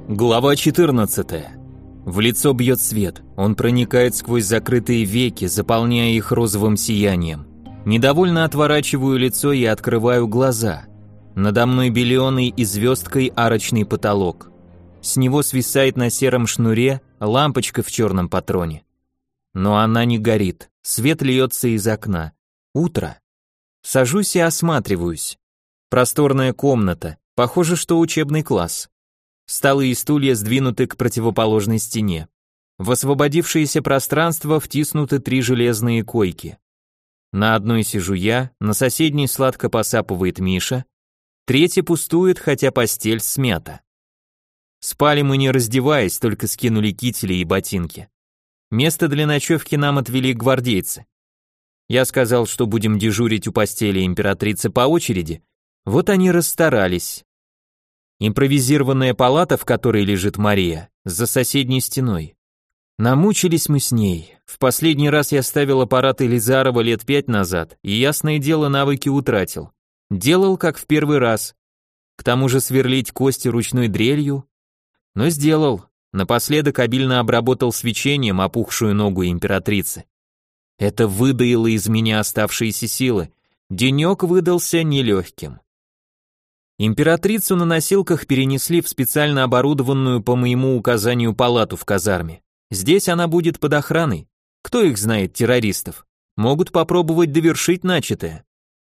Глава 14. В лицо бьет свет, он проникает сквозь закрытые веки, заполняя их розовым сиянием. Недовольно отворачиваю лицо и открываю глаза. Надо мной беленый и звездкой арочный потолок. С него свисает на сером шнуре лампочка в черном патроне. Но она не горит, свет льется из окна. Утро. Сажусь и осматриваюсь. Просторная комната, похоже, что учебный класс. Столы и стулья сдвинуты к противоположной стене. В освободившееся пространство втиснуты 3 железные койки. На одной сижу я, на соседней сладко посапывает Миша, третья пустует, хотя постель смята. Спали мы не раздеваясь, только скинули кители и ботинки. Место для ночевки нам отвели гвардейцы. Я сказал, что будем дежурить у постели императрицы по очереди, вот они расстарались. Импровизированная палата, в которой лежит Мария, за соседней стеной. Намучились мы с ней. В последний раз я ставил аппарат Елизарова лет 5 назад, и, ясное дело, навыки утратил. Делал, как в первый раз. К тому же сверлить кости ручной дрелью. Но сделал. Напоследок обильно обработал свечением опухшую ногу императрицы. Это выдаило из меня оставшиеся силы. Денек выдался нелегким. Императрицу на носилках перенесли в специально оборудованную по моему указанию палату в казарме. Здесь она будет под охраной. Кто их знает, террористов? Могут попробовать довершить начатое.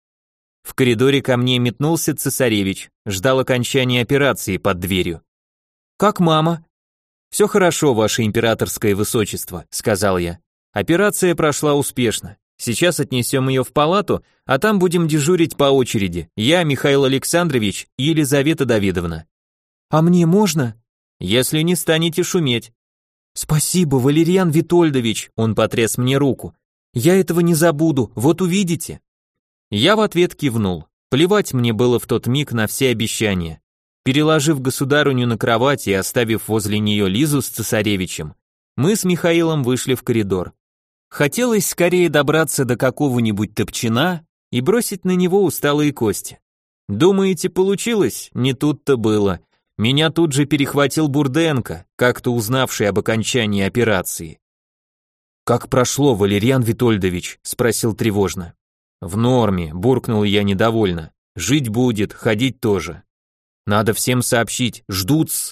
В коридоре ко мне метнулся цесаревич, ждал окончания операции под дверью. «Как мама?» «Все хорошо, ваше императорское высочество», — сказал я. «Операция прошла успешно. Сейчас отнесем ее в палату, а там будем дежурить по очереди. Я, Михаил Александрович и Елизавета Давидовна». «А мне можно?» «Если не станете шуметь». «Спасибо, Валерьян Витольдович», он потряс мне руку. «Я этого не забуду, вот увидите». Я в ответ кивнул. Плевать мне было в тот миг на все обещания. Переложив государыню на кровать и оставив возле нее Лизу с цесаревичем, мы с Михаилом вышли в коридор. Хотелось скорее добраться до какого-нибудь топчина и бросить на него усталые кости. Думаете, получилось? Не тут-то было. Меня тут же перехватил Бурденко, как-то узнавший об окончании операции. «Как прошло, Валерьян Витольдович?» – спросил тревожно. «В норме», – буркнул я недовольно. «Жить будет, ходить тоже. Надо всем сообщить, ждут-с».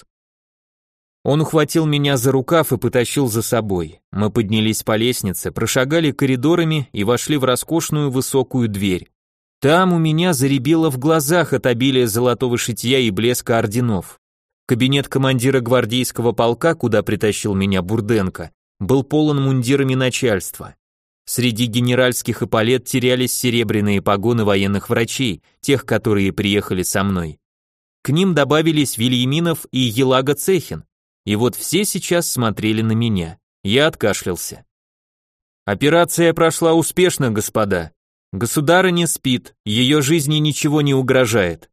Он ухватил меня за рукав и потащил за собой. Мы поднялись по лестнице, прошагали коридорами и вошли в роскошную высокую дверь. Там у меня заребило в глазах от обилия золотого шитья и блеска орденов. Кабинет командира гвардейского полка, куда притащил меня Бурденко, был полон мундирами начальства. Среди генеральских эполет терялись серебряные погоны военных врачей, тех, которые приехали со мной. К ним добавились Вильяминов и Елага Цехин. И вот все сейчас смотрели на меня. Я откашлялся. «Операция прошла успешно, господа. Государыня спит, ее жизни ничего не угрожает».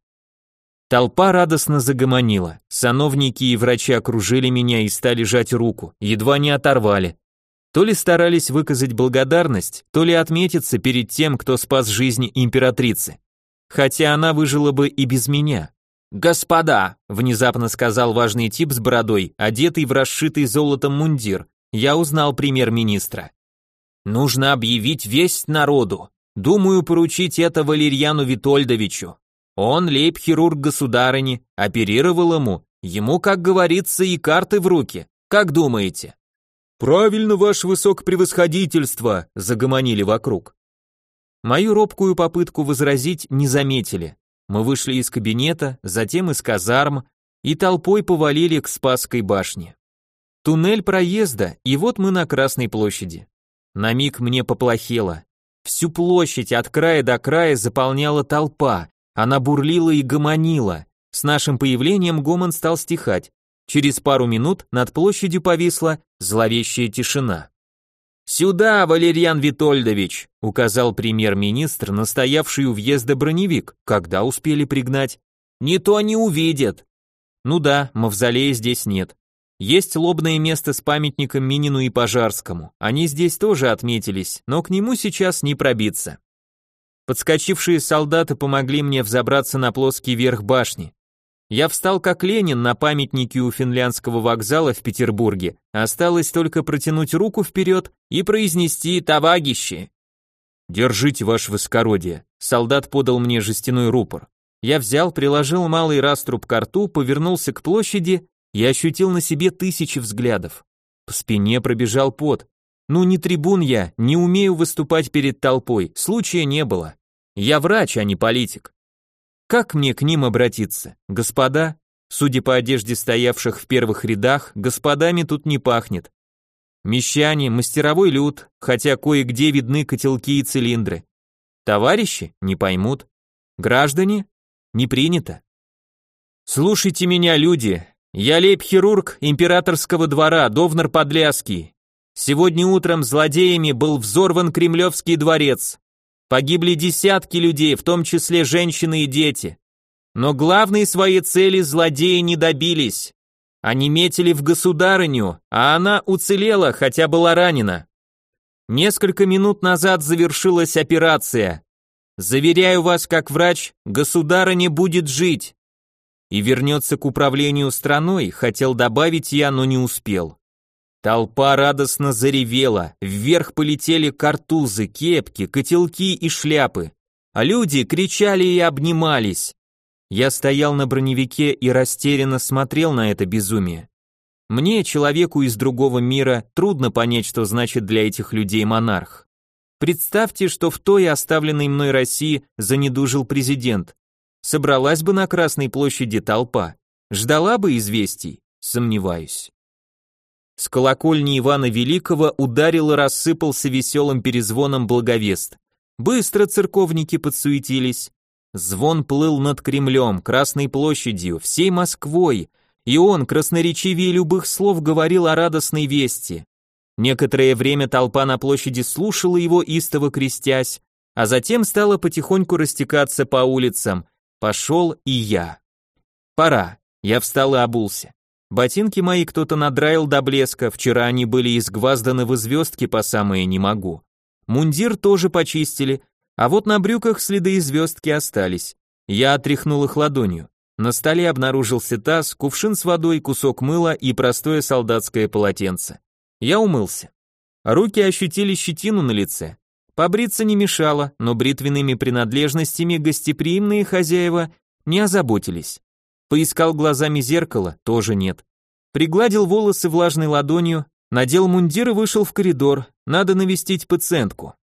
Толпа радостно загомонила. Сановники и врачи окружили меня и стали жать руку, едва не оторвали. То ли старались выказать благодарность, то ли отметиться перед тем, кто спас жизнь императрицы. Хотя она выжила бы и без меня. «Господа!» – внезапно сказал важный тип с бородой, одетый в расшитый золотом мундир. Я узнал премьер-министра. «Нужно объявить весть народу. Думаю, поручить это Валерьяну Витольдовичу. Он лейб-хирург государыни, оперировал ему, как говорится, и карты в руки. Как думаете?» «Правильно, ваше высокопревосходительство!» – загомонили вокруг. Мою робкую попытку возразить не заметили. Мы вышли из кабинета, затем из казарм и толпой повалили к Спасской башне. Туннель проезда, и вот мы на Красной площади. На миг мне поплохело. Всю площадь от края до края заполняла толпа, она бурлила и гомонила. С нашим появлением гомон стал стихать. Через пару минут над площадью повисла зловещая тишина. «Сюда, Валерьян Витольдович», — указал премьер-министр, настоявший у въезда броневик, когда успели пригнать. «Не то не увидят». Ну да, мавзолея здесь нет. Есть лобное место с памятником Минину и Пожарскому, они здесь тоже отметились, но к нему сейчас не пробиться. Подскочившие солдаты помогли мне взобраться на плоский верх башни. Я встал как Ленин на памятнике у финляндского вокзала в Петербурге. Осталось только протянуть руку вперед и произнести «Товарищи». «Держите, ваше высокородие». Солдат подал мне жестяной рупор. Я взял, приложил малый раструб к рту, повернулся к площади и ощутил на себе тысячи взглядов. По спине пробежал пот. Ну не трибун я, не умею выступать перед толпой, случая не было. Я врач, а не политик. Как мне к ним обратиться? Господа? Судя по одежде стоявших в первых рядах, господами тут не пахнет. Мещане, мастеровой люд, хотя кое-где видны котелки и цилиндры. Товарищи? Не поймут. Граждане? Не принято. Слушайте меня, люди. Я лейб-хирург императорского двора, Довнар-Подляский. Сегодня утром злодеями был взорван Кремлевский дворец. Погибли десятки людей, в том числе женщины и дети. Но главной своей цели злодеи не добились. Они метили в государыню, а она уцелела, хотя была ранена. Несколько минут назад завершилась операция. Заверяю вас, как врач, государыня будет жить. И вернется к управлению страной, хотел добавить я, но не успел. Толпа радостно заревела, вверх полетели картузы, кепки, котелки и шляпы, а люди кричали и обнимались. Я стоял на броневике и растерянно смотрел на это безумие. Мне, человеку из другого мира, трудно понять, что значит для этих людей монарх. Представьте, что в той оставленной мной России занедужил президент. Собралась бы на Красной площади толпа, ждала бы известий, сомневаюсь. С колокольни Ивана Великого ударил и рассыпался веселым перезвоном благовест. Быстро церковники подсуетились. Звон плыл над Кремлем, Красной площадью, всей Москвой, и он, красноречивее любых слов, говорил о радостной вести. Некоторое время толпа на площади слушала его, истово крестясь, а затем стала потихоньку растекаться по улицам. Пошел и я. Пора. Я встал и обулся. Ботинки мои кто-то надраил до блеска, вчера они были изгвазданы в звездки по самое не могу. Мундир тоже почистили, а вот на брюках следы звездки остались. Я отряхнул их ладонью. На столе обнаружился таз, кувшин с водой, кусок мыла и простое солдатское полотенце. Я умылся. Руки ощутили щетину на лице. Побриться не мешало, но бритвенными принадлежностями гостеприимные хозяева не озаботились. Поискал глазами зеркало, тоже нет. Пригладил волосы влажной ладонью, надел мундир и вышел в коридор, надо навестить пациентку.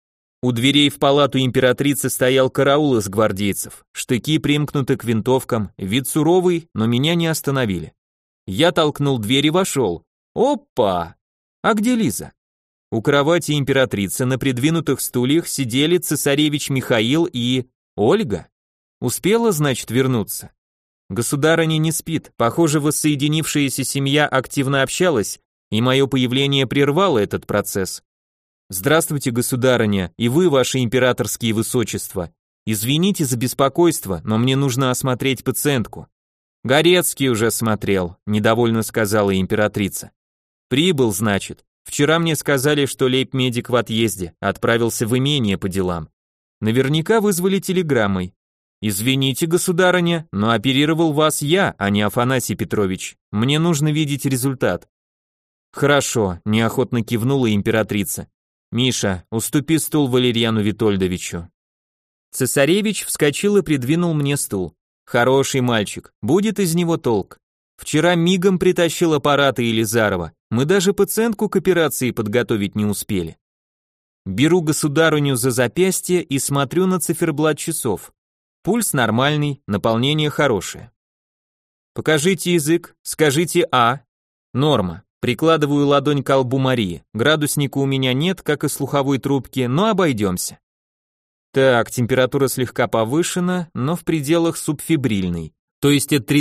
У дверей в палату императрицы стоял караул из гвардейцев, штыки примкнуты к винтовкам, вид суровый, но меня не остановили. Я толкнул дверь и вошел. Опа! А где Лиза? У кровати императрицы на придвинутых стульях сидели цесаревич Михаил и... Ольга? Успела, значит, вернуться? Государыня не спит, похоже, воссоединившаяся семья активно общалась, и мое появление прервало этот процесс. Здравствуйте, государыня, и вы, ваше императорские высочества. Извините за беспокойство, но мне нужно осмотреть пациентку. Горецкий уже смотрел, недовольно сказала императрица. Прибыл, значит. Вчера мне сказали, что лейб-медик в отъезде, отправился в имение по делам. Наверняка вызвали телеграммой. Извините, государыня, но оперировал вас я, а не Афанасий Петрович. Мне нужно видеть результат. Хорошо, неохотно кивнула императрица. Миша, уступи стул Валерьяну Витольдовичу. Цесаревич вскочил и придвинул мне стул. Хороший мальчик, будет из него толк. Вчера мигом притащил аппараты Елизарова. Мы даже пациентку к операции подготовить не успели. Беру государыню за запястье и смотрю на циферблат часов. Пульс нормальный, наполнение хорошее. Покажите язык, скажите «А». Норма. Прикладываю ладонь к колбу Марии. Градусника у меня нет, как и слуховой трубки, но обойдемся. Так, температура слегка повышена, но в пределах субфебрильной, то есть от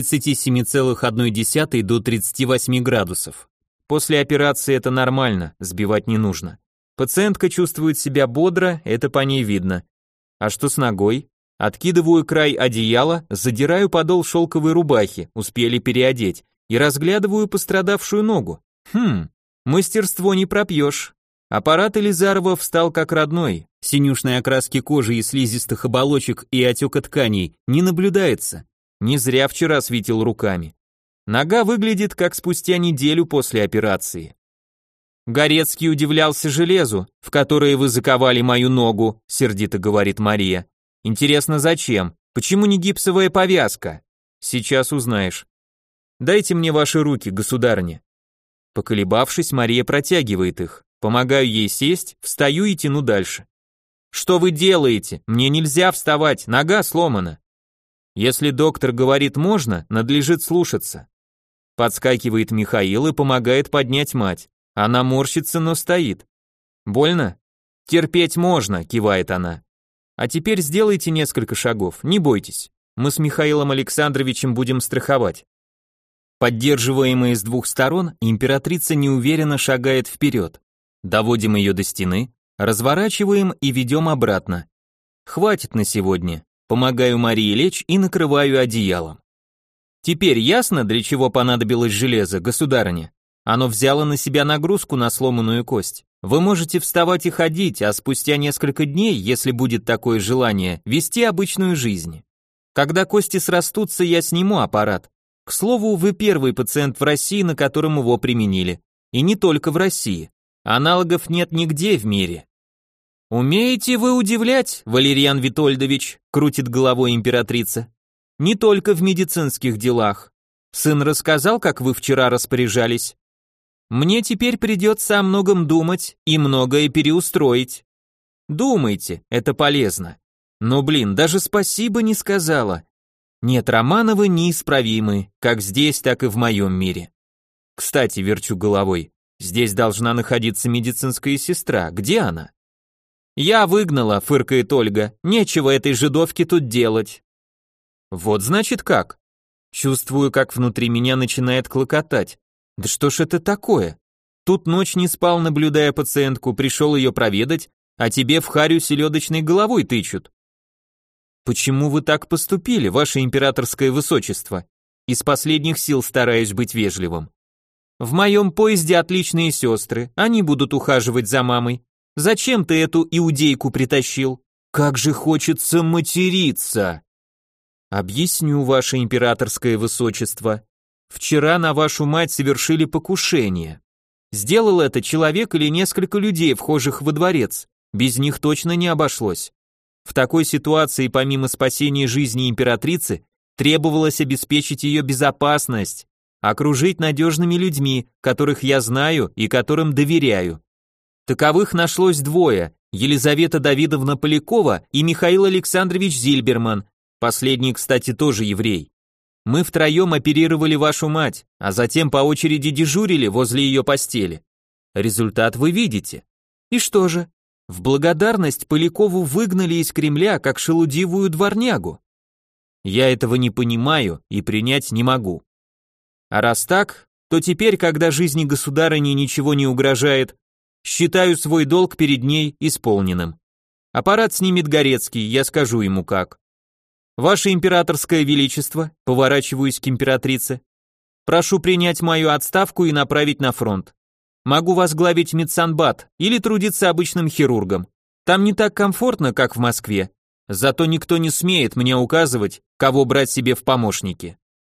37,1 до 38 градусов. После операции это нормально, сбивать не нужно. Пациентка чувствует себя бодро, это по ней видно. А что с ногой? Откидываю край одеяла, задираю подол шелковой рубахи, успели переодеть, и разглядываю пострадавшую ногу. Мастерство не пропьешь. Аппарат Елизарова встал как родной, синюшной окраски кожи и слизистых оболочек и отека тканей не наблюдается. Не зря вчера светил руками. Нога выглядит как спустя неделю после операции. Горецкий удивлялся железу, в которое вы заковали мою ногу, сердито говорит Мария. Интересно, зачем? Почему не гипсовая повязка? Сейчас узнаешь. Дайте мне ваши руки, государыня. Поколебавшись, Мария протягивает их. Помогаю ей сесть, встаю и тяну дальше. Что вы делаете? Мне нельзя вставать, нога сломана. Если доктор говорит можно, надлежит слушаться. Подскакивает Михаил и помогает поднять мать. Она морщится, но стоит. Больно? Терпеть можно, кивает она. А теперь сделайте несколько шагов, не бойтесь. Мы с Михаилом Александровичем будем страховать. Поддерживаемая с двух сторон, императрица неуверенно шагает вперед. Доводим ее до стены, разворачиваем и ведем обратно. Хватит на сегодня. Помогаю Марии лечь и накрываю одеялом. Теперь ясно, для чего понадобилось железо, государыня? Оно взяло на себя нагрузку на сломанную кость. Вы можете вставать и ходить, а спустя несколько дней, если будет такое желание, вести обычную жизнь. Когда кости срастутся, я сниму аппарат. К слову, вы первый пациент в России, на котором его применили. И не только в России. Аналогов нет нигде в мире. Умеете вы удивлять, Валерьян Витольдович, крутит головой императрица. Не только в медицинских делах. Сын рассказал, как вы вчера распоряжались. Мне теперь придется о многом думать и многое переустроить. Думайте, это полезно. Но, даже спасибо не сказала. Нет, Романовы неисправимы, как здесь, так и в моем мире. Кстати, верчу головой, здесь должна находиться медицинская сестра, где она? Я выгнала, фыркает Ольга, нечего этой жидовке тут делать. Вот значит как. Чувствую, как внутри меня начинает клокотать. Да что ж это такое? Тут ночь не спал, наблюдая пациентку, пришел ее проведать, а тебе в харю селедочной головой тычут. Почему вы так поступили, ваше императорское высочество? Из последних сил стараюсь быть вежливым. В моем поезде отличные сестры, они будут ухаживать за мамой. Зачем ты эту иудейку притащил? Как же хочется материться. Объясню, ваше императорское высочество. Вчера на вашу мать совершили покушение. Сделал это человек или несколько людей, вхожих во дворец. Без них точно не обошлось. В такой ситуации, помимо спасения жизни императрицы, требовалось обеспечить ее безопасность, окружить надежными людьми, которых я знаю и которым доверяю. Таковых нашлось двое: Елизавета Давидовна Полякова и Михаил Александрович Зильберман, последний, кстати, тоже еврей. Мы втроем оперировали вашу мать, а затем по очереди дежурили возле ее постели. Результат вы видите. И что же? В благодарность Полякову выгнали из Кремля как шелудивую дворнягу. Я этого не понимаю и принять не могу. А раз так, то теперь, когда жизни государыни ничего не угрожает, считаю свой долг перед ней исполненным. Аппарат снимет Горецкий, я скажу ему как. Ваше императорское величество, поворачиваюсь к императрице, прошу принять мою отставку и направить на фронт. Могу возглавить медсанбат или трудиться обычным хирургом. Там не так комфортно, как в Москве. Зато никто не смеет мне указывать, кого брать себе в помощники.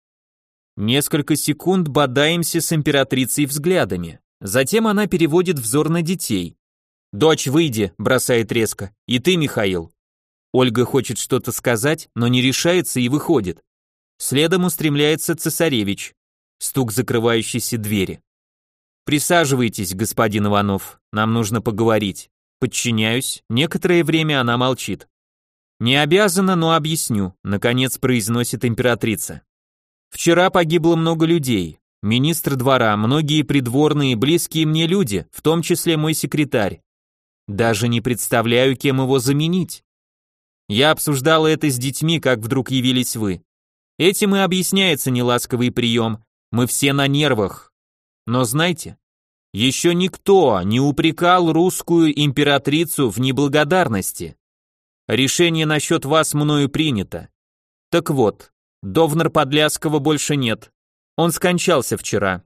Несколько секунд бодаемся с императрицей взглядами. Затем она переводит взор на детей. «Дочь, выйди», бросает резко. «И ты, Михаил». Ольга хочет что-то сказать, но не решается и выходит. Следом устремляется цесаревич. Стук закрывающейся двери. «Присаживайтесь, господин Иванов, нам нужно поговорить». Подчиняюсь, некоторое время она молчит. «Не обязана, но объясню», наконец произносит императрица. «Вчера погибло много людей. Министр двора, многие придворные, близкие мне люди, в том числе мой секретарь. Даже не представляю, кем его заменить. Я обсуждала это с детьми, как вдруг явились вы. Этим и объясняется неласковый прием. Мы все на нервах. Но знаете, еще никто не упрекал русскую императрицу в неблагодарности. Решение насчет вас мною принято. Так вот, Довнар-Подляского больше нет. Он скончался вчера».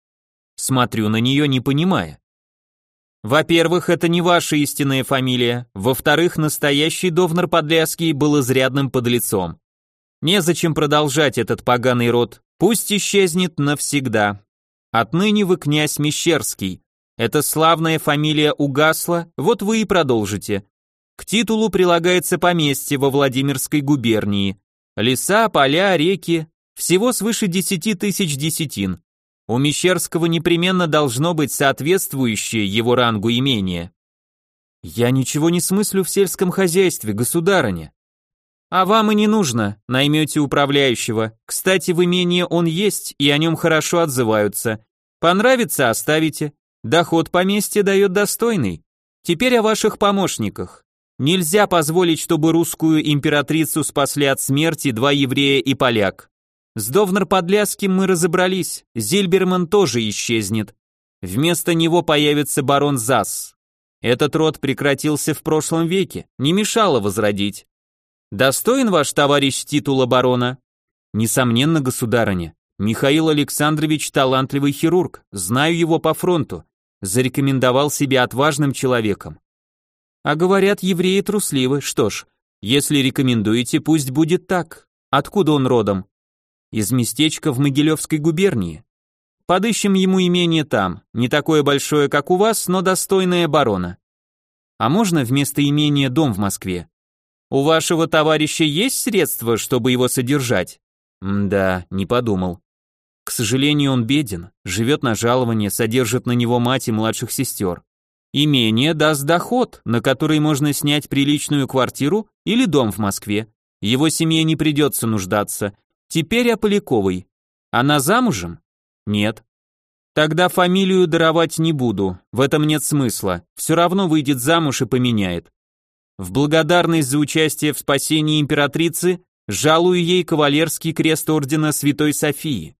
Смотрю на нее, не понимая. «Во-первых, это не ваша истинная фамилия. Во-вторых, настоящий Довнар-Подляский был изрядным подлецом. Незачем продолжать этот поганый род, пусть исчезнет навсегда. Отныне вы князь Мещерский. Эта славная фамилия угасла, вот вы и продолжите. К титулу прилагается поместье во Владимирской губернии. Леса, поля, реки, всего свыше 10 тысяч десятин. У Мещерского непременно должно быть соответствующее его рангу имение. Я ничего не смыслю в сельском хозяйстве, государыня. А вам и не нужно, наймете управляющего. Кстати, в имении он есть, и о нем хорошо отзываются. Понравится — оставите. Доход поместья дает достойный. Теперь о ваших помощниках. Нельзя позволить, чтобы русскую императрицу спасли от смерти два еврея и поляк. С Довнар-Подляским мы разобрались, Зильберман тоже исчезнет. Вместо него появится барон Засс. Этот род прекратился в прошлом веке, не мешало возродить. Достоин ваш товарищ титула барона? Несомненно, государыня. Михаил Александрович талантливый хирург, знаю его по фронту. Зарекомендовал себя отважным человеком. А говорят, евреи трусливы. Что ж, если рекомендуете, пусть будет так. Откуда он родом? Из местечка в Могилевской губернии. Подыщем ему имение там, не такое большое, как у вас, но достойное барона. А можно вместо имения дом в Москве? У вашего товарища есть средства, чтобы его содержать? Да, не подумал. К сожалению, он беден, живет на жалование, содержит на него мать и младших сестер. Имение даст доход, на который можно снять приличную квартиру или дом в Москве. Его семье не придется нуждаться. Теперь о Поляковой. Она замужем? Нет. Тогда фамилию даровать не буду, в этом нет смысла. Все равно выйдет замуж и поменяет. В благодарность за участие в спасении императрицы жалую ей кавалерский крест ордена Святой Софии.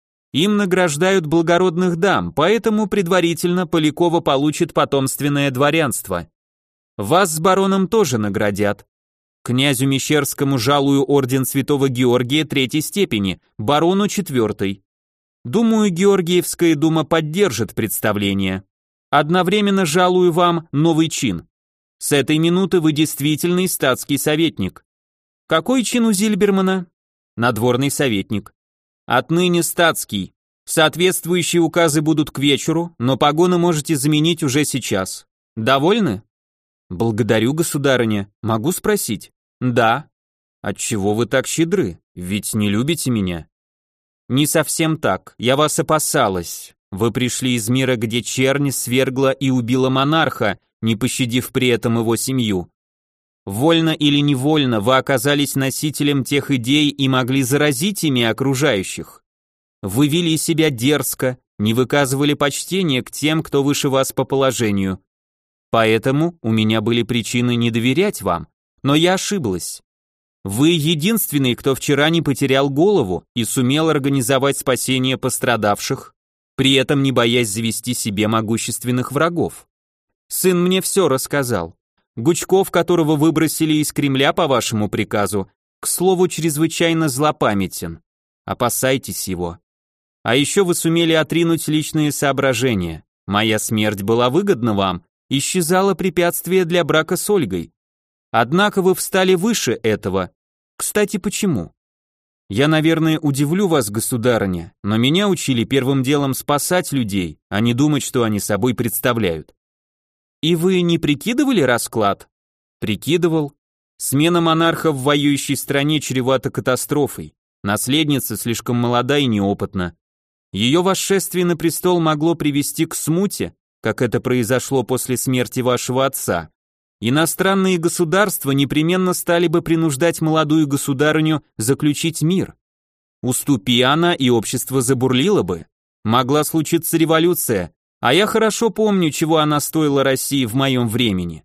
Им награждают благородных дам, поэтому предварительно Полякова получит потомственное дворянство. Вас с бароном тоже наградят. Князю Мещерскому жалую орден Святого Георгия третьей степени, барону четвертой. Думаю, Георгиевская дума поддержит представление. Одновременно жалую вам новый чин. С этой минуты вы действительный статский советник. Какой чин у Зильбермана? Надворный советник. Отныне статский. Соответствующие указы будут к вечеру, но погоны можете заменить уже сейчас. Довольны? Благодарю, государыня. Могу спросить? Да. Отчего вы так щедры? Ведь не любите меня. Не совсем так. Я вас опасалась. Вы пришли из мира, где чернь свергла и убила монарха, не пощадив при этом его семью. Вольно или невольно вы оказались носителем тех идей и могли заразить ими окружающих. Вы вели себя дерзко, не выказывали почтения к тем, кто выше вас по положению. Поэтому у меня были причины не доверять вам, но я ошиблась. Вы единственный, кто вчера не потерял голову и сумел организовать спасение пострадавших, при этом не боясь завести себе могущественных врагов. Сын мне все рассказал. Гучков, которого выбросили из Кремля по вашему приказу, к слову, чрезвычайно злопамятен. Опасайтесь его. А еще вы сумели отринуть личные соображения. Моя смерть была выгодна вам, исчезало препятствие для брака с Ольгой. Однако вы встали выше этого. Кстати, почему? Я, наверное, удивлю вас, государыня, но меня учили первым делом спасать людей, а не думать, что они собой представляют. И вы не прикидывали расклад? Прикидывал. Смена монарха в воюющей стране чревата катастрофой. Наследница слишком молода и неопытна. Ее восшествие на престол могло привести к смуте, как это произошло после смерти вашего отца. Иностранные государства непременно стали бы принуждать молодую государыню заключить мир. Уступи она, и общество забурлило бы. Могла случиться революция, а я хорошо помню, чего она стоила России в моем времени.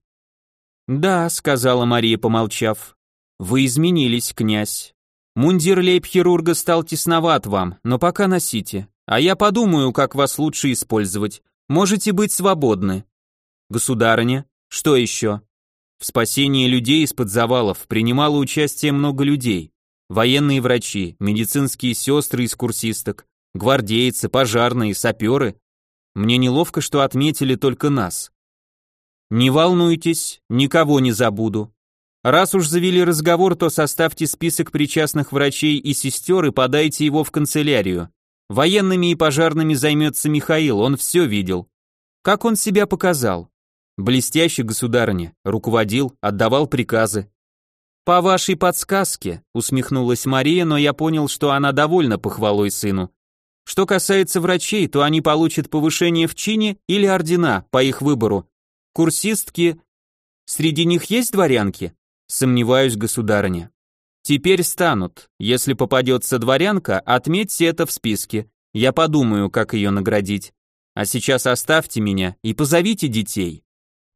Да, сказала Мария, помолчав. Вы изменились, князь. Мундир лейб-хирурга стал тесноват вам, но пока носите. А я подумаю, как вас лучше использовать. Можете быть свободны. Государыня, что еще? В спасении людей из-под завалов принимало участие много людей. Военные врачи, медицинские сестры из курсисток, гвардейцы, пожарные, саперы. Мне неловко, что отметили только нас. Не волнуйтесь, никого не забуду. Раз уж завели разговор, то составьте список причастных врачей и сестер и подайте его в канцелярию. Военными и пожарными займется Михаил, он все видел. Как он себя показал? Блестяще, государыня, руководил, отдавал приказы. По вашей подсказке, усмехнулась Мария, но я понял, что она довольна похвалой сыну. Что касается врачей, то они получат повышение в чине или ордена, по их выбору. Курсистки... Среди них есть дворянки? Сомневаюсь, государыня. Теперь станут. Если попадется дворянка, отметьте это в списке. Я подумаю, как ее наградить. А сейчас оставьте меня и позовите детей.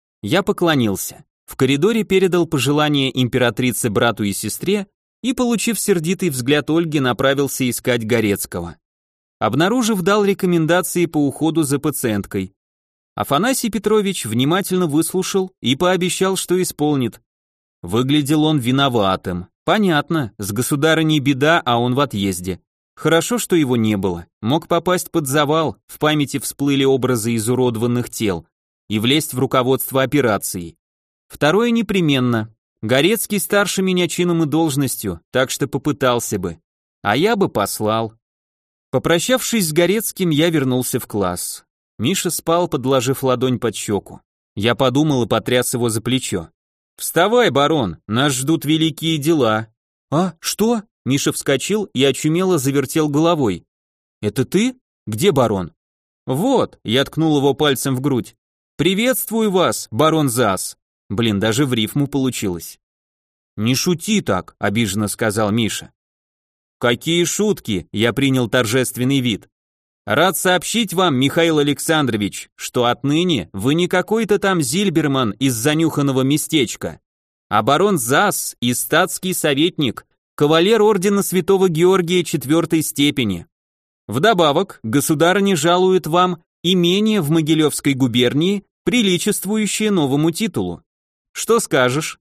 Я поклонился. В коридоре передал пожелание императрице брату и сестре и, получив сердитый взгляд Ольги, направился искать Горецкого. Обнаружив, дал рекомендации по уходу за пациенткой. Афанасий Петрович внимательно выслушал и пообещал, что исполнит. Выглядел он виноватым. Понятно, с государыней беда, а он в отъезде. Хорошо, что его не было. Мог попасть под завал, в памяти всплыли образы изуродованных тел, и влезть в руководство операцией. Второе непременно. Горецкий старше меня чином и должностью, так что попытался бы. А я бы послал. Попрощавшись с Горецким, я вернулся в класс. Миша спал, подложив ладонь под щеку. Я подумал и потряс его за плечо. «Вставай, барон, нас ждут великие дела». «А, что?» Миша вскочил и очумело завертел головой. «Это ты? Где барон?» «Вот», я ткнул его пальцем в грудь. «Приветствую вас, барон Зас». Блин, даже в рифму получилось. «Не шути так», обиженно сказал Миша. «Какие шутки?» Я принял торжественный вид. «Рад сообщить вам, Михаил Александрович, что отныне вы не какой-то там Зильберман из занюханного местечка, а барон Зас и статский советник, кавалер ордена Святого Георгия 4 степени. Вдобавок, государыня жалует вам имение в Могилевской губернии, приличествующее новому титулу. Что скажешь?»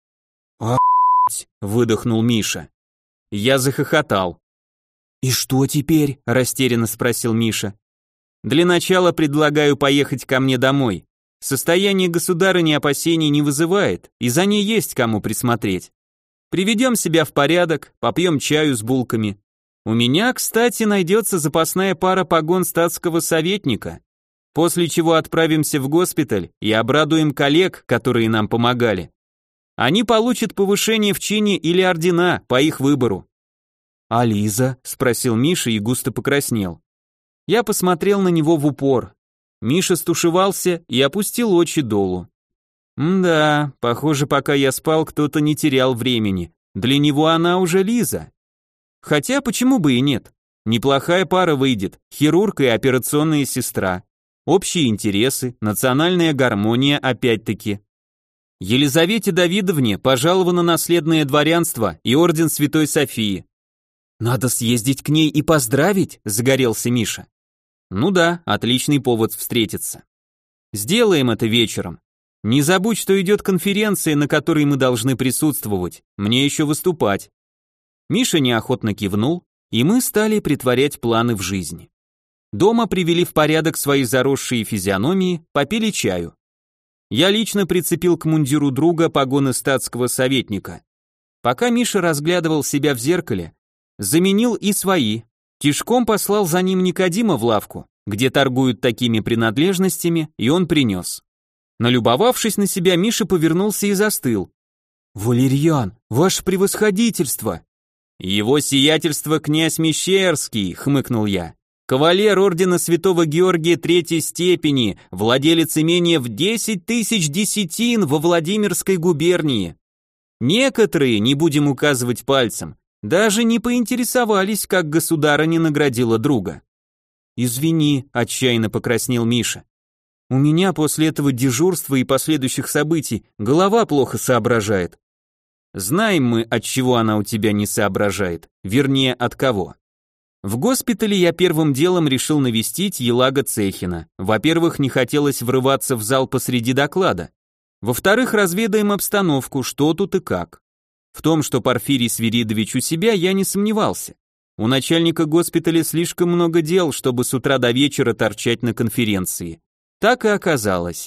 выдохнул Миша. Я захохотал. «И что теперь?» – растерянно спросил Миша. «Для начала предлагаю поехать ко мне домой. Состояние государыни опасений не вызывает, и за ней есть кому присмотреть. Приведем себя в порядок, попьем чаю с булками. У меня, кстати, найдется запасная пара погон статского советника, после чего отправимся в госпиталь и обрадуем коллег, которые нам помогали. Они получат повышение в чине или ордена, по их выбору». «А Лиза?» – спросил Миша и густо покраснел. Я посмотрел на него в упор. Миша стушевался и опустил очи долу. Да, похоже, пока я спал, кто-то не терял времени. Для него она уже Лиза. Хотя почему бы и нет? Неплохая пара выйдет, хирург и операционная сестра. Общие интересы, национальная гармония опять-таки. Елизавете Давидовне пожаловано наследное дворянство и орден Святой Софии. «Надо съездить к ней и поздравить», – загорелся Миша. «Ну да, отличный повод встретиться. Сделаем это вечером. Не забудь, что идет конференция, на которой мы должны присутствовать. Мне еще выступать». Миша неохотно кивнул, и мы стали претворять планы в жизнь. Дома привели в порядок свои заросшие физиономии, попили чаю. Я лично прицепил к мундиру друга погоны статского советника. Пока Миша разглядывал себя в зеркале, заменил и свои. Тишком послал за ним Никодима в лавку, где торгуют такими принадлежностями, и он принес. Налюбовавшись на себя, Миша повернулся и застыл. «Валерьян, ваше превосходительство!» «Его сиятельство князь Мещерский», — хмыкнул я. «Кавалер ордена Святого Георгия 3 степени, владелец имения в 10 тысяч десятин во Владимирской губернии. Некоторые, не будем указывать пальцем, даже не поинтересовались, как государыня наградила друга». «Извини», — отчаянно покраснел Миша. «У меня после этого дежурства и последующих событий голова плохо соображает». «Знаем мы, от чего она у тебя не соображает, вернее, от кого». В госпитале я первым делом решил навестить Елага Цехина. Во-первых, не хотелось врываться в зал посреди доклада. Во-вторых, разведаем обстановку, что тут и как. В том, что Порфирий Свиридович у себя, я не сомневался. У начальника госпиталя слишком много дел, чтобы с утра до вечера торчать на конференции. Так и оказалось.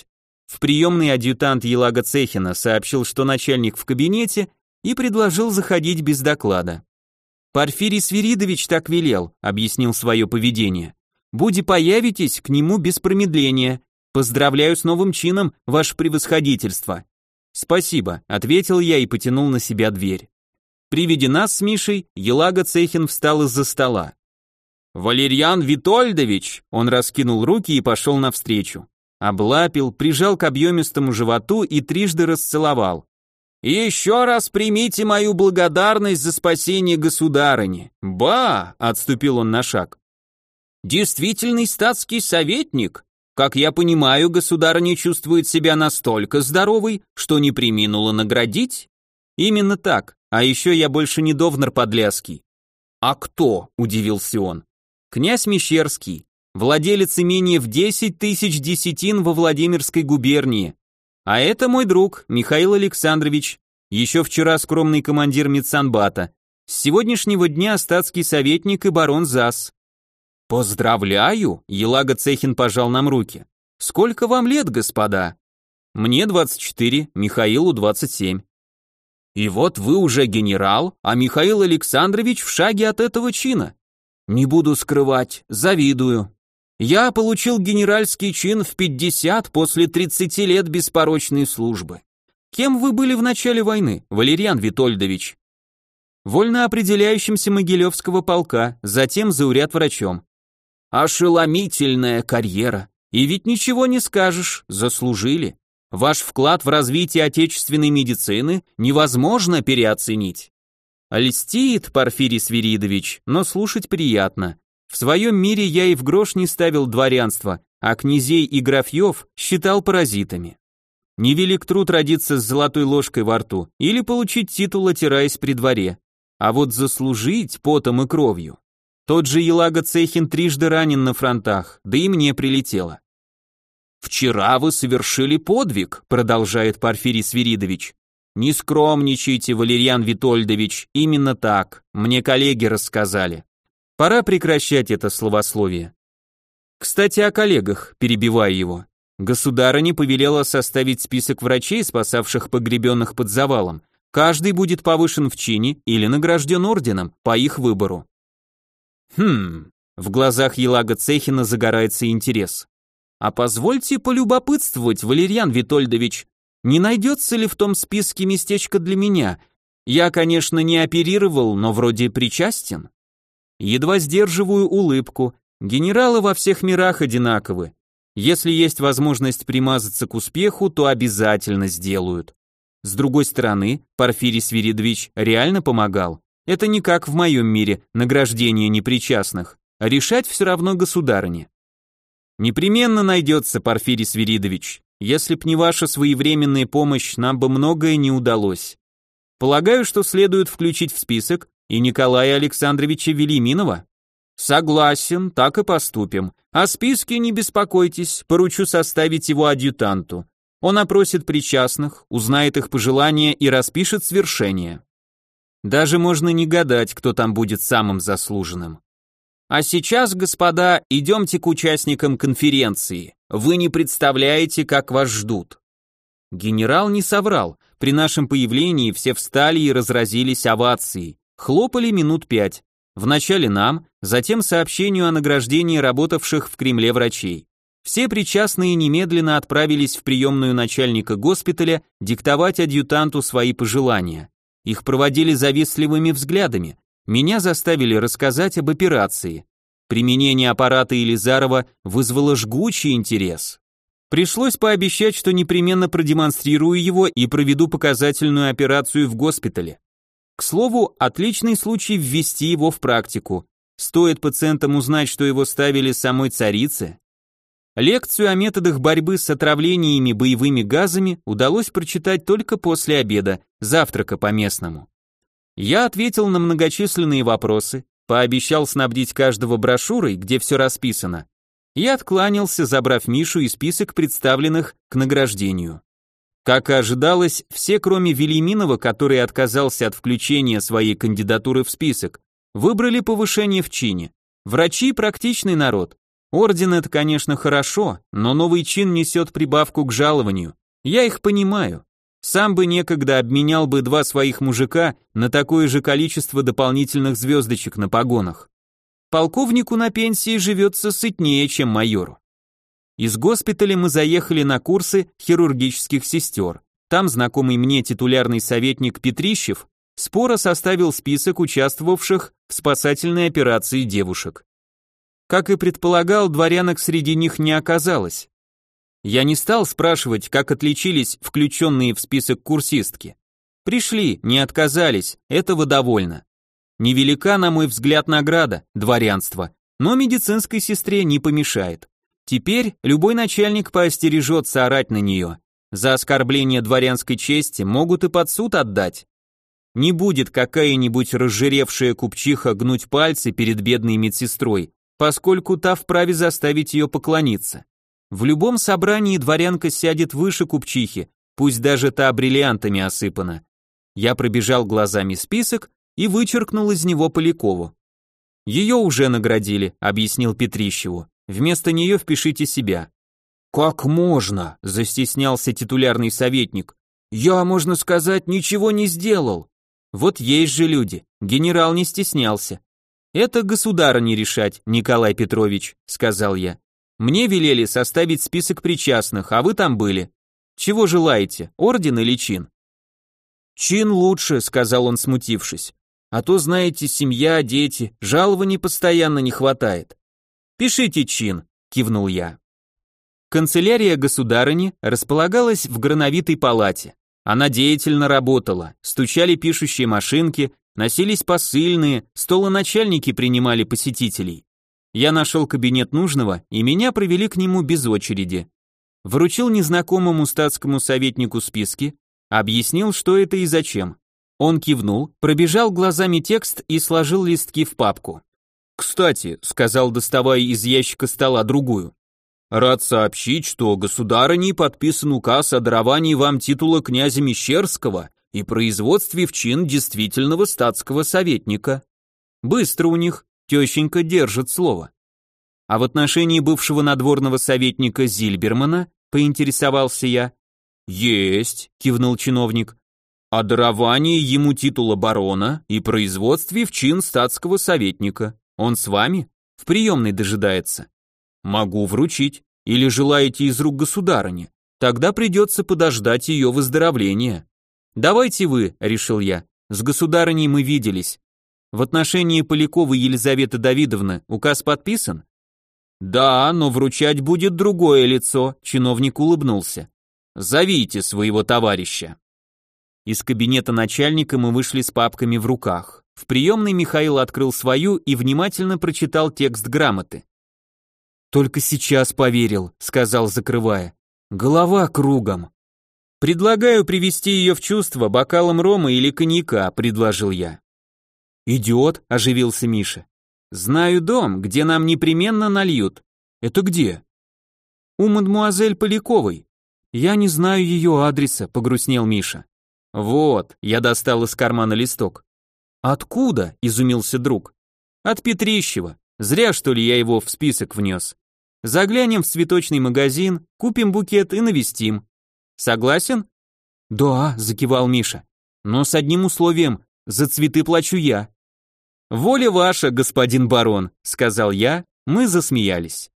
В приемной адъютант Елага Цехина сообщил, что начальник в кабинете, и предложил заходить без доклада. «Порфирий Свиридович так велел», — объяснил свое поведение. «Буди появитесь к нему без промедления. Поздравляю с новым чином, ваше превосходительство». «Спасибо», — ответил я и потянул на себя дверь. При виде нас с Мишей Елага Цехин встал из-за стола. «Валерьян Витольдович!» Он раскинул руки и пошел навстречу. Облапил, прижал к объемистому животу и трижды расцеловал. «Еще раз примите мою благодарность за спасение государыни!» «Ба!» — отступил он на шаг. «Действительный статский советник! Как я понимаю, государыня чувствует себя настолько здоровой, что не преминула наградить?» «Именно так, а еще я больше не довнар Подляский». «А кто?» — удивился он. «Князь Мещерский, владелец имения в 10 тысяч десятин во Владимирской губернии. А это мой друг, Михаил Александрович, еще вчера скромный командир медсанбата, с сегодняшнего дня статский советник и барон ЗАС». «Поздравляю!» — Елага Цехин пожал нам руки. «Сколько вам лет, господа?» «Мне 24, Михаилу 27». «И вот вы уже генерал, а Михаил Александрович в шаге от этого чина. Не буду скрывать, завидую. Я получил генеральский чин в 50 после 30 лет беспорочной службы. Кем вы были в начале войны, Валерьян Витольдович?» «Вольно определяющимся Могилевского полка, затем зауряд-врачом». «Ошеломительная карьера. И ведь ничего не скажешь, заслужили. Ваш вклад в развитие отечественной медицины невозможно переоценить». «Льстит, Порфирий Свиридович, но слушать приятно. В своем мире я и в грош не ставил дворянство, а князей и графьев считал паразитами. Невелик труд родиться с золотой ложкой во рту или получить титул, отираясь при дворе. А вот заслужить потом и кровью. Тот же Елага Цехин трижды ранен на фронтах, да и мне прилетело». «Вчера вы совершили подвиг», продолжает Порфирий Свиридович. «Не скромничайте, Валерьян Витольдович, именно так, мне коллеги рассказали». Пора прекращать это словословие. Кстати, о коллегах, перебивая его. Государыня повелела составить список врачей, спасавших погребенных под завалом. Каждый будет повышен в чине или награжден орденом, по их выбору. В глазах Елага Цехина загорается интерес. «А позвольте полюбопытствовать, Валерьян Витольдович, не найдется ли в том списке местечко для меня? Я, конечно, не оперировал, но вроде причастен». Едва сдерживаю улыбку. Генералы во всех мирах одинаковы. Если есть возможность примазаться к успеху, то обязательно сделают. С другой стороны, Порфирий Свиридович реально помогал. Это не как в моем мире, награждение непричастных. А решать все равно государыне. «Непременно найдется, Порфирий Свиридович. Если б не ваша своевременная помощь, нам бы многое не удалось. Полагаю, что следует включить в список и Николая Александровича Велиминова». «Согласен, так и поступим. О списке не беспокойтесь, поручу составить его адъютанту. Он опросит причастных, узнает их пожелания и распишет свершение». Даже можно не гадать, кто там будет самым заслуженным. «А сейчас, господа, идемте к участникам конференции. Вы не представляете, как вас ждут». Генерал не соврал. При нашем появлении все встали и разразились овацией. Хлопали минут 5. Вначале нам, затем сообщению о награждении работавших в Кремле врачей. Все причастные немедленно отправились в приемную начальника госпиталя диктовать адъютанту свои пожелания. Их проводили завистливыми взглядами. Меня заставили рассказать об операции. Применение аппарата Елизарова вызвало жгучий интерес. Пришлось пообещать, что непременно продемонстрирую его и проведу показательную операцию в госпитале. К слову, отличный случай ввести его в практику. Стоит пациентам узнать, что его ставили самой царице. Лекцию о методах борьбы с отравлениями боевыми газами удалось прочитать только после обеда, завтрака по-местному. Я ответил на многочисленные вопросы, пообещал снабдить каждого брошюрой, где все расписано, и откланялся, забрав Мишу и список представленных к награждению. Как и ожидалось, все, кроме Велиминова, который отказался от включения своей кандидатуры в список, выбрали повышение в чине. Врачи – практичный народ. Орден это, конечно, хорошо, но новый чин несет прибавку к жалованию. Я их понимаю. Сам бы некогда обменял бы 2 своих мужика на такое же количество дополнительных звездочек на погонах. Полковнику на пенсии живется сытнее, чем майору. Из госпиталя мы заехали на курсы хирургических сестер. Там знакомый мне титулярный советник Петрищев споро составил список участвовавших в спасательной операции девушек. Как и предполагал, дворянок среди них не оказалось. Я не стал спрашивать, как отличились включенные в список курсистки. Пришли, не отказались, этого довольно. Невелика, на мой взгляд, награда, дворянство, но медицинской сестре не помешает. Теперь любой начальник поостережется орать на нее. За оскорбление дворянской чести могут и под суд отдать. Не будет какая-нибудь разжиревшая купчиха гнуть пальцы перед бедной медсестрой, поскольку та вправе заставить ее поклониться. В любом собрании дворянка сядет выше купчихи, пусть даже та бриллиантами осыпана. Я пробежал глазами список и вычеркнул из него Полякову. Ее уже наградили, объяснил Петрищеву. Вместо нее впишите себя. Как можно? Застеснялся титулярный советник. Я, можно сказать, ничего не сделал. Вот есть же люди. Генерал не стеснялся. Это государыне решать, Николай Петрович, сказал я. Мне велели составить список причастных, а вы там были. Чего желаете, орден или чин? Чин лучше, сказал он, смутившись. А то, знаете, семья, дети, жалований постоянно не хватает. Пишите чин, кивнул я. Канцелярия государыни располагалась в грановитой палате. Она деятельно работала, стучали пишущие машинки, носились посыльные, столоначальники принимали посетителей. Я нашел кабинет нужного, и меня провели к нему без очереди. Вручил незнакомому статскому советнику списки, объяснил, что это и зачем. Он кивнул, пробежал глазами текст и сложил листки в папку. «Кстати», — сказал, доставая из ящика стола другую, «рад сообщить, что государыней подписан указ о даровании вам титула князя Мещерского и производстве в чин действительного статского советника. Быстро у них, тещенька держит слово». А в отношении бывшего надворного советника Зильбермана поинтересовался я. «Есть», — кивнул чиновник, «о даровании ему титула барона и производстве в чин статского советника. Он с вами? В приемной дожидается. Могу вручить. Или желаете из рук государыни? Тогда придется подождать ее выздоровления. Давайте вы, решил я. С государыней мы виделись. В отношении Поляковой Елизаветы Давидовны указ подписан? Да, но вручать будет другое лицо, чиновник улыбнулся. Зовите своего товарища. Из кабинета начальника мы вышли с папками в руках. В приемной Михаил открыл свою и внимательно прочитал текст грамоты. «Только сейчас поверил», — сказал, закрывая. «Голова кругом». «Предлагаю привести ее в чувство бокалом рома или коньяка», — предложил я. «Идет», — оживился Миша. «Знаю дом, где нам непременно нальют». «Это где?» «У мадмуазель Поляковой». «Я не знаю ее адреса», — погрустнел Миша. «Вот», — я достал из кармана листок. «Откуда?» — изумился друг. «От Петрищева. Зря, что ли, я его в список внес. Заглянем в цветочный магазин, купим букет и навестим. Согласен?» «Да», — закивал Миша. «Но с одним условием, за цветы плачу я». «Воля ваша, господин барон», — сказал я, мы засмеялись.